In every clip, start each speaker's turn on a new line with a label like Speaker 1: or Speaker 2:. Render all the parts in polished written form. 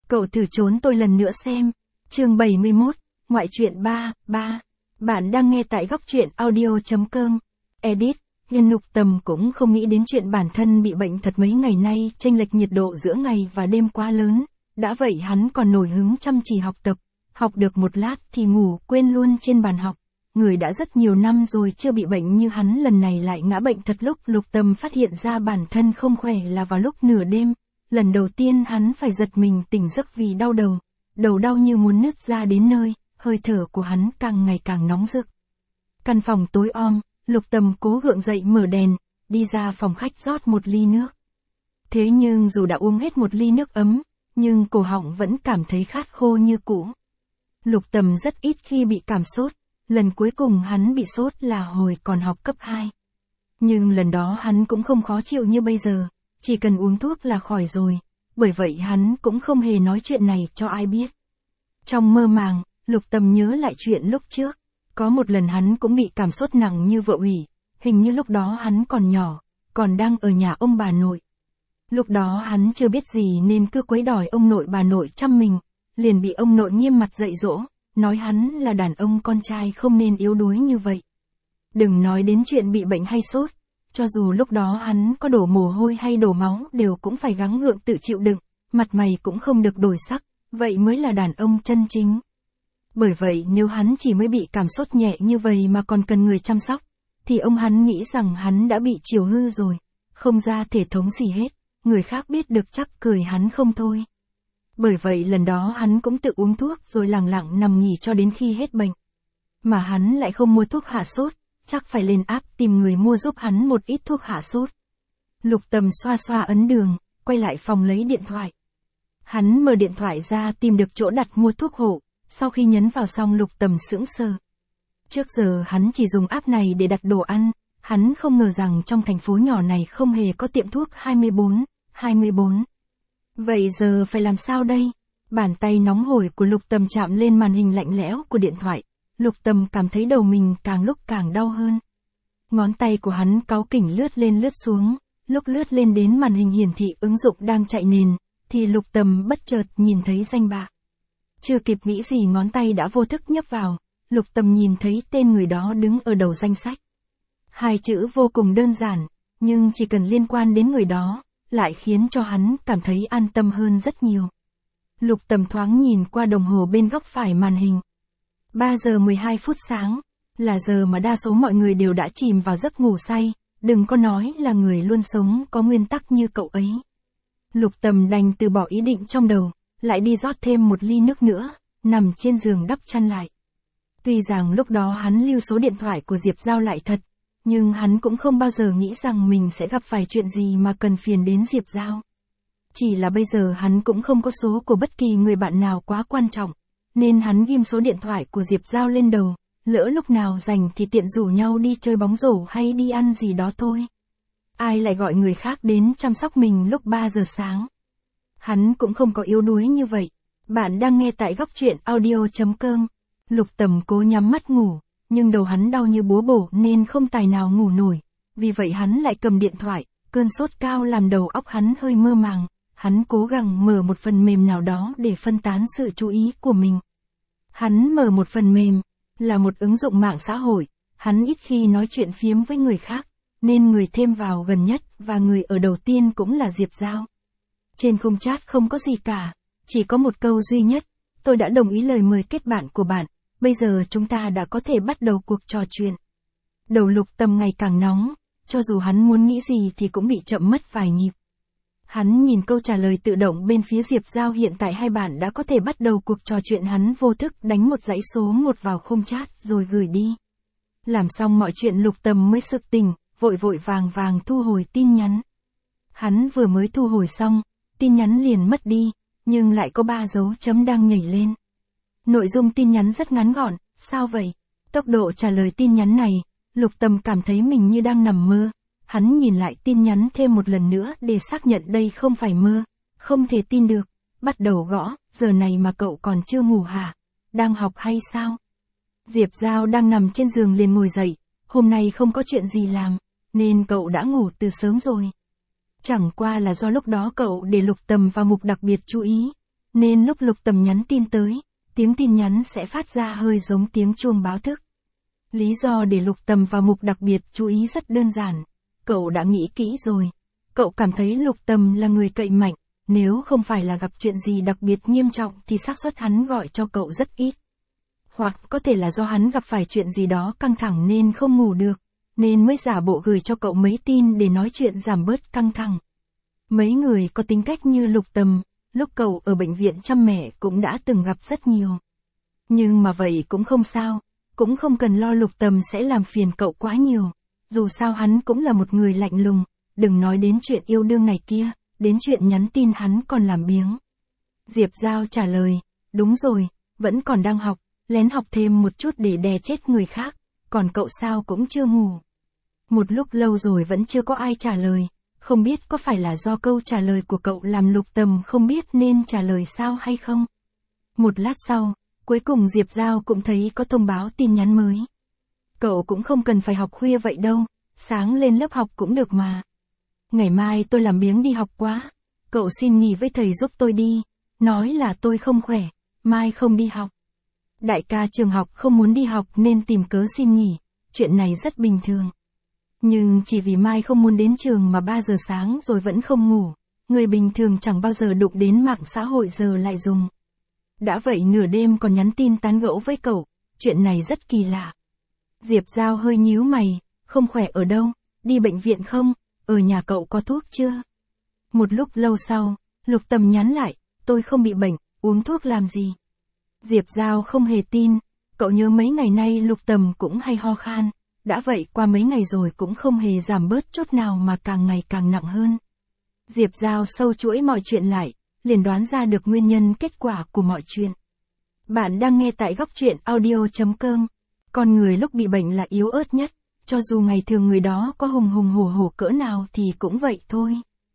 Speaker 1: Cậu thử trốn tôi lần nữa xem. Chương 71, ngoại truyện 3. Bạn đang nghe tại góc truyện audio.com. Edit, Lục Tầm cũng không nghĩ đến chuyện bản thân bị bệnh thật mấy ngày nay, chênh lệch nhiệt độ giữa ngày và đêm quá lớn. Đã vậy hắn còn nổi hứng chăm chỉ học tập, học được một lát thì ngủ quên luôn trên bàn học. Người đã rất nhiều năm rồi chưa bị bệnh như hắn lần này lại ngã bệnh thật. Lúc Lục Tầm phát hiện ra bản thân không khỏe là vào lúc nửa đêm. Lần đầu tiên hắn phải giật mình tỉnh giấc vì đau đầu. Đầu đau như muốn nứt ra đến nơi, hơi thở của hắn càng ngày càng nóng rực. Căn phòng tối om, Lục Tầm cố gượng dậy mở đèn, đi ra phòng khách rót một ly nước. Thế nhưng dù đã uống hết một ly nước ấm, nhưng cổ họng vẫn cảm thấy khát khô như cũ. Lục Tầm rất ít khi bị cảm sốt, lần cuối cùng hắn bị sốt là hồi còn học cấp 2. Nhưng lần đó hắn cũng không khó chịu như bây giờ, chỉ cần uống thuốc là khỏi rồi, bởi vậy hắn cũng không hề nói chuyện này cho ai biết. Trong mơ màng, Lục Tầm nhớ lại chuyện lúc trước, có một lần hắn cũng bị cảm sốt nặng như vợ ủy, hình như lúc đó hắn còn nhỏ, còn đang ở nhà ông bà nội. Lúc đó hắn chưa biết gì nên cứ quấy đòi ông nội bà nội chăm mình, liền bị ông nội nghiêm mặt dạy dỗ, nói hắn là đàn ông con trai không nên yếu đuối như vậy. Đừng nói đến chuyện bị bệnh hay sốt, cho dù lúc đó hắn có đổ mồ hôi hay đổ máu đều cũng phải gắng gượng tự chịu đựng, mặt mày cũng không được đổi sắc, vậy mới là đàn ông chân chính. Bởi vậy nếu hắn chỉ mới bị cảm sốt nhẹ như vậy mà còn cần người chăm sóc, thì ông hắn nghĩ rằng hắn đã bị chiều hư rồi, không ra thể thống gì hết, người khác biết được chắc cười hắn không thôi. Bởi vậy lần đó hắn cũng tự uống thuốc rồi lẳng lặng nằm nghỉ cho đến khi hết bệnh. Mà hắn lại không mua thuốc hạ sốt, chắc phải lên app tìm người mua giúp hắn một ít thuốc hạ sốt. Lục Tầm xoa xoa ấn đường, quay lại phòng lấy điện thoại. Hắn mở điện thoại ra tìm được chỗ đặt mua thuốc hộ, sau khi nhấn vào xong Lục Tầm sững sờ. Trước giờ hắn chỉ dùng app này để đặt đồ ăn, hắn không ngờ rằng trong thành phố nhỏ này không hề có tiệm thuốc 24. Vậy giờ phải làm sao đây? Bàn tay nóng hổi của Lục Tầm chạm lên màn hình lạnh lẽo của điện thoại, Lục Tầm cảm thấy đầu mình càng lúc càng đau hơn. Ngón tay của hắn cáu kỉnh lướt lên lướt xuống, lúc lướt lên đến màn hình hiển thị ứng dụng đang chạy nền, thì Lục Tầm bất chợt nhìn thấy danh bạ. Chưa kịp nghĩ gì ngón tay đã vô thức nhấp vào, Lục Tầm nhìn thấy tên người đó đứng ở đầu danh sách. Hai chữ vô cùng đơn giản, nhưng chỉ cần liên quan đến người đó, lại khiến cho hắn cảm thấy an tâm hơn rất nhiều. Lục Tầm thoáng nhìn qua đồng hồ bên góc phải màn hình. 3 giờ 12 phút sáng, là giờ mà đa số mọi người đều đã chìm vào giấc ngủ say, đừng có nói là người luôn sống có nguyên tắc như cậu ấy. Lục Tầm đành từ bỏ ý định trong đầu, lại đi rót thêm một ly nước nữa, nằm trên giường đắp chăn lại. Tuy rằng lúc đó hắn lưu số điện thoại của Diệp Giao lại thật, nhưng hắn cũng không bao giờ nghĩ rằng mình sẽ gặp phải chuyện gì mà cần phiền đến Diệp Giao. Chỉ là bây giờ hắn cũng không có số của bất kỳ người bạn nào quá quan trọng, nên hắn ghim số điện thoại của Diệp Giao lên đầu, lỡ lúc nào rảnh thì tiện rủ nhau đi chơi bóng rổ hay đi ăn gì đó thôi. Ai lại gọi người khác đến chăm sóc mình lúc 3 giờ sáng. Hắn cũng không có yếu đuối như vậy. Bạn đang nghe tại góc truyện audio.com. Lục Tầm cố nhắm mắt ngủ, nhưng đầu hắn đau như búa bổ nên không tài nào ngủ nổi. Vì vậy hắn lại cầm điện thoại, cơn sốt cao làm đầu óc hắn hơi mơ màng. Hắn cố gắng mở một phần mềm nào đó để phân tán sự chú ý của mình. Hắn mở một phần mềm, là một ứng dụng mạng xã hội. Hắn ít khi nói chuyện phiếm với người khác, nên người thêm vào gần nhất và người ở đầu tiên cũng là Diệp Giao. Trên khung chat không có gì cả, chỉ có một câu duy nhất, tôi đã đồng ý lời mời kết bạn của bạn, bây giờ chúng ta đã có thể bắt đầu cuộc trò chuyện. Đầu Lục Tầm ngày càng nóng, cho dù hắn muốn nghĩ gì thì cũng bị chậm mất vài nhịp. Hắn nhìn câu trả lời tự động bên phía Diệp Giao hiện tại hai bạn đã có thể bắt đầu cuộc trò chuyện, hắn vô thức đánh một dãy số 1 vào khung chat rồi gửi đi. Làm xong mọi chuyện Lục Tầm mới sực tỉnh, vội vàng thu hồi tin nhắn. Hắn vừa mới thu hồi xong, tin nhắn liền mất đi, nhưng lại có 3 dấu chấm đang nhảy lên. Nội dung tin nhắn rất ngắn gọn, sao vậy? Tốc độ trả lời tin nhắn này, Lục Tầm cảm thấy mình như đang nằm mơ. Hắn nhìn lại tin nhắn thêm một lần nữa để xác nhận đây không phải mơ, không thể tin được, bắt đầu gõ, giờ này mà cậu còn chưa ngủ hả? Đang học hay sao? Diệp Giao đang nằm trên giường liền ngồi dậy, hôm nay không có chuyện gì làm, nên cậu đã ngủ từ sớm rồi. Chẳng qua là do lúc đó cậu để Lục Tầm vào mục đặc biệt chú ý, nên lúc Lục Tầm nhắn tin tới, tiếng tin nhắn sẽ phát ra hơi giống tiếng chuông báo thức. Lý do để Lục Tầm vào mục đặc biệt chú ý rất đơn giản. Cậu đã nghĩ kỹ rồi. Cậu cảm thấy Lục Tầm là người cậy mạnh, nếu không phải là gặp chuyện gì đặc biệt nghiêm trọng thì xác suất hắn gọi cho cậu rất ít. Hoặc có thể là do hắn gặp phải chuyện gì đó căng thẳng nên không ngủ được, nên mới giả bộ gửi cho cậu mấy tin để nói chuyện giảm bớt căng thẳng. Mấy người có tính cách như Lục Tầm, lúc cậu ở bệnh viện chăm mẹ cũng đã từng gặp rất nhiều. Nhưng mà vậy cũng không sao, cũng không cần lo Lục Tầm sẽ làm phiền cậu quá nhiều. Dù sao hắn cũng là một người lạnh lùng, đừng nói đến chuyện yêu đương này kia, đến chuyện nhắn tin hắn còn làm biếng. Diệp Giao trả lời, đúng rồi, vẫn còn đang học, lén học thêm một chút để đè chết người khác, còn cậu sao cũng chưa ngủ. Một lúc lâu rồi vẫn chưa có ai trả lời, không biết có phải là do câu trả lời của cậu làm Lục Tầm không biết nên trả lời sao hay không. Một lát sau, cuối cùng Diệp Giao cũng thấy có thông báo tin nhắn mới. Cậu cũng không cần phải học khuya vậy đâu, sáng lên lớp học cũng được mà. Ngày mai tôi làm biếng đi học quá, cậu xin nghỉ với thầy giúp tôi đi, nói là tôi không khỏe, mai không đi học. Đại ca trường học không muốn đi học nên tìm cớ xin nghỉ, chuyện này rất bình thường. Nhưng chỉ vì mai không muốn đến trường mà 3 giờ sáng rồi vẫn không ngủ, người bình thường chẳng bao giờ đụng đến mạng xã hội giờ lại dùng. Đã vậy nửa đêm còn nhắn tin tán gẫu với cậu, chuyện này rất kỳ lạ. Diệp Giao hơi nhíu mày, không khỏe ở đâu, đi bệnh viện không, ở nhà cậu có thuốc chưa? Một lúc lâu sau, Lục Tầm nhắn lại, tôi không bị bệnh, uống thuốc làm gì? Diệp Giao không hề tin, cậu nhớ mấy ngày nay Lục Tầm cũng hay ho khan, đã vậy qua mấy ngày rồi cũng không hề giảm bớt chút nào mà càng ngày càng nặng hơn. Diệp Giao sâu chuỗi mọi chuyện lại, liền đoán ra được nguyên nhân kết quả của mọi chuyện. Bạn đang nghe tại Góc Truyện Audio.com. Con người lúc bị bệnh là yếu ớt nhất, cho dù ngày thường người đó có hùng hùng hổ hổ cỡ nào thì cũng vậy thôi.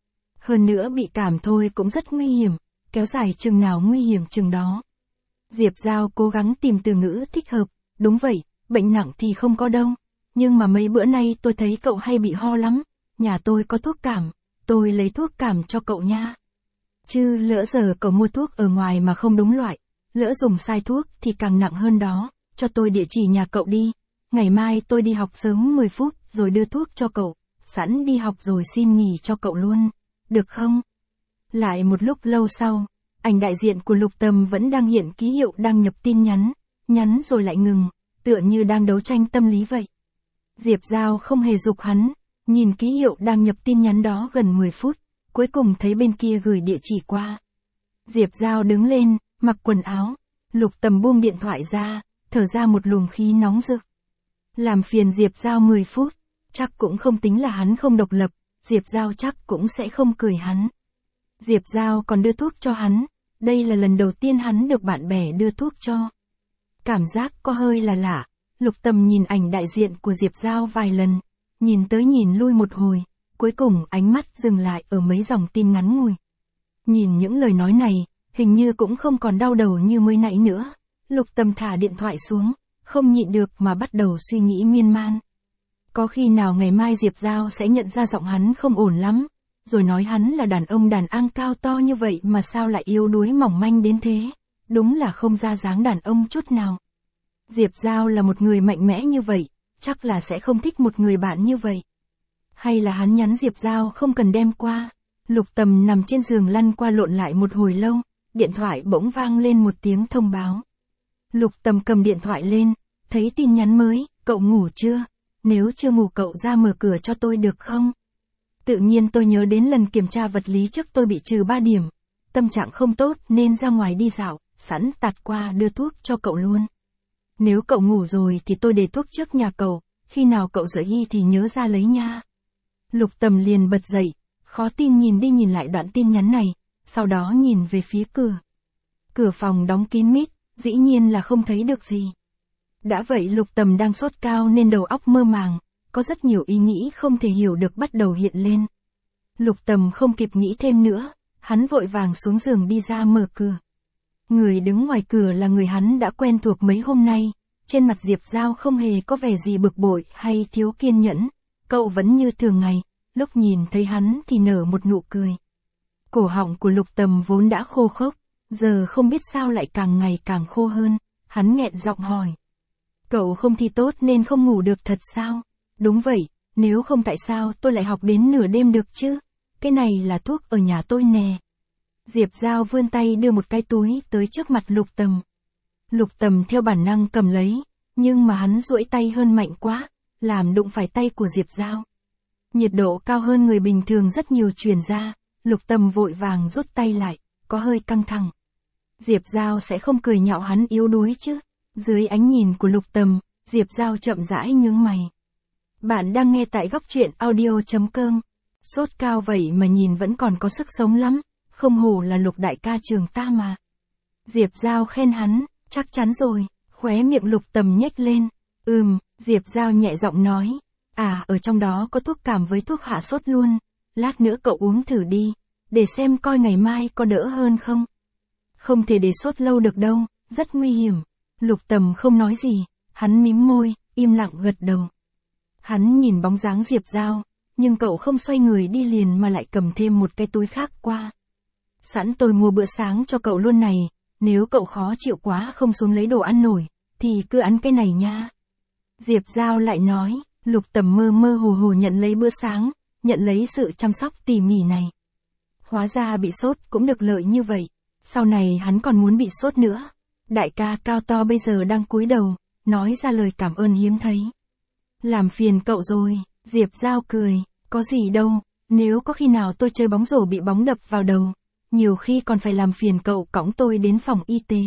Speaker 1: Hơn nữa bị cảm thôi cũng rất nguy hiểm, kéo dài chừng nào nguy hiểm chừng đó. Diệp Giao cố gắng tìm từ ngữ thích hợp, đúng vậy, bệnh nặng thì không có đâu, nhưng mà mấy bữa nay tôi thấy cậu hay bị ho lắm, nhà tôi có thuốc cảm, tôi lấy thuốc cảm cho cậu nha. Chứ lỡ giờ cậu mua thuốc ở ngoài mà không đúng loại, lỡ dùng sai thuốc thì càng nặng hơn đó, cho tôi địa chỉ nhà cậu đi, ngày mai tôi đi học sớm 10 phút rồi đưa thuốc cho cậu, sẵn đi học rồi xin nghỉ cho cậu luôn, được không? Lại một lúc lâu sau, ảnh đại diện của Lục Tầm vẫn đang hiện ký hiệu đăng nhập tin nhắn, nhắn rồi lại ngừng, tựa như đang đấu tranh tâm lý vậy. Diệp Giao không hề giục hắn, nhìn ký hiệu đăng nhập tin nhắn đó gần 10 phút, cuối cùng thấy bên kia gửi địa chỉ qua. Diệp Giao đứng lên, mặc quần áo, Lục Tầm buông điện thoại ra, thở ra một luồng khí nóng rực. Làm phiền Diệp Giao 10 phút, chắc cũng không tính là hắn không độc lập, Diệp Giao chắc cũng sẽ không cười hắn. Diệp Giao còn đưa thuốc cho hắn, đây là lần đầu tiên hắn được bạn bè đưa thuốc cho. Cảm giác có hơi là lạ, Lục Tầm nhìn ảnh đại diện của Diệp Giao vài lần, nhìn tới nhìn lui một hồi, cuối cùng ánh mắt dừng lại ở mấy dòng tin ngắn ngủi. Nhìn những lời nói này, hình như cũng không còn đau đầu như mới nãy nữa. Lục Tầm thả điện thoại xuống, không nhịn được mà bắt đầu suy nghĩ miên man. Có khi nào ngày mai Diệp Giao sẽ nhận ra giọng hắn không ổn lắm, rồi nói hắn là đàn ông đàn ang cao to như vậy mà sao lại yếu đuối mỏng manh đến thế, đúng là không ra dáng đàn ông chút nào. Diệp Giao là một người mạnh mẽ như vậy, chắc là sẽ không thích một người bạn như vậy. Hay là hắn nhắn Diệp Giao không cần đem qua. Lục Tầm nằm trên giường lăn qua lộn lại một hồi lâu, điện thoại bỗng vang lên một tiếng thông báo. Lục Tầm cầm điện thoại lên, thấy tin nhắn mới, cậu ngủ chưa? Nếu chưa ngủ cậu ra mở cửa cho tôi được không? Tự nhiên tôi nhớ đến lần kiểm tra vật lý trước tôi bị trừ 3 điểm. Tâm trạng không tốt nên ra ngoài đi dạo, sẵn tạt qua đưa thuốc cho cậu luôn. Nếu cậu ngủ rồi thì tôi để thuốc trước nhà cậu, khi nào cậu rời đi thì nhớ ra lấy nha. Lục Tầm liền bật dậy, khó tin nhìn đi nhìn lại đoạn tin nhắn này, sau đó nhìn về phía cửa. Cửa phòng đóng kín mít, dĩ nhiên là không thấy được gì. Đã vậy Lục Tầm đang sốt cao nên đầu óc mơ màng, có rất nhiều ý nghĩ không thể hiểu được bắt đầu hiện lên. Lục Tầm không kịp nghĩ thêm nữa, hắn vội vàng xuống giường đi ra mở cửa. Người đứng ngoài cửa là người hắn đã quen thuộc mấy hôm nay, trên mặt Diệp Giao không hề có vẻ gì bực bội hay thiếu kiên nhẫn, cậu vẫn như thường ngày, lúc nhìn thấy hắn thì nở một nụ cười. Cổ họng của Lục Tầm vốn đã khô khốc, giờ không biết sao lại càng ngày càng khô hơn, hắn nghẹn giọng hỏi. Cậu không thi tốt nên không ngủ được thật sao? Đúng vậy, nếu không tại sao tôi lại học đến nửa đêm được chứ? Cái này là thuốc ở nhà tôi nè. Diệp Giao vươn tay đưa một cái túi tới trước mặt Lục Tầm. Lục Tầm theo bản năng cầm lấy, nhưng mà hắn duỗi tay hơn mạnh quá, làm đụng phải tay của Diệp Giao. Nhiệt độ cao hơn người bình thường rất nhiều truyền ra, Lục Tầm vội vàng rút tay lại, có hơi căng thẳng. Diệp Giao sẽ không cười nhạo hắn yếu đuối chứ? Dưới ánh nhìn của Lục Tầm, Diệp Giao chậm rãi nhướng mày. Bạn đang nghe tại góc truyện audio.com. Sốt cao vậy mà nhìn vẫn còn có sức sống lắm, không hổ là Lục đại ca trường ta mà. Diệp Giao khen hắn, chắc chắn rồi, khóe miệng Lục Tầm nhếch lên. Diệp Giao nhẹ giọng nói. Ở trong đó có thuốc cảm với thuốc hạ sốt luôn, lát nữa cậu uống thử đi, để xem coi ngày mai có đỡ hơn không. Không thể để sốt lâu được đâu, rất nguy hiểm. Lục Tầm không nói gì, hắn mím môi, im lặng gật đầu. Hắn nhìn bóng dáng Diệp Giao, nhưng cậu không xoay người đi liền mà lại cầm thêm một cái túi khác qua. Sẵn tôi mua bữa sáng cho cậu luôn này, nếu cậu khó chịu quá không xuống lấy đồ ăn nổi, thì cứ ăn cái này nha. Diệp Giao lại nói. Lục Tầm mơ mơ hồ hồ nhận lấy bữa sáng, nhận lấy sự chăm sóc tỉ mỉ này. Hóa ra bị sốt cũng được lợi như vậy, sau này hắn còn muốn bị sốt nữa. Đại ca cao to bây giờ đang cúi đầu, nói ra lời cảm ơn hiếm thấy. Làm phiền cậu rồi, Diệp Giao cười, có gì đâu, nếu có khi nào tôi chơi bóng rổ bị bóng đập vào đầu, nhiều khi còn phải làm phiền cậu cõng tôi đến phòng y tế.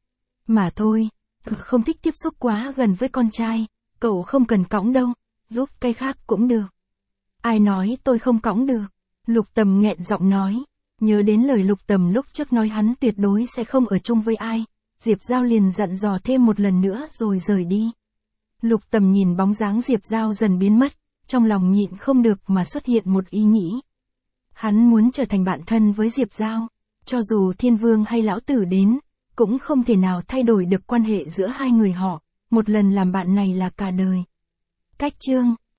Speaker 1: Mà thôi, không thích tiếp xúc quá gần với con trai, cậu không cần cõng đâu. Giúp cây khác cũng được. Ai nói tôi không cõng được? Lục Tầm nghẹn giọng nói. Nhớ đến lời Lục Tầm lúc trước nói hắn tuyệt đối sẽ không ở chung với ai. Diệp Giao liền dặn dò thêm một lần nữa rồi rời đi. Lục Tầm nhìn bóng dáng Diệp Giao dần biến mất, trong lòng nhịn không được mà xuất hiện một ý nghĩ. Hắn muốn trở thành bạn thân với Diệp Giao. Cho dù Thiên Vương hay Lão Tử đến, cũng không thể nào thay đổi được quan hệ giữa hai người họ. Một lần làm bạn này là cả đời. Cách chương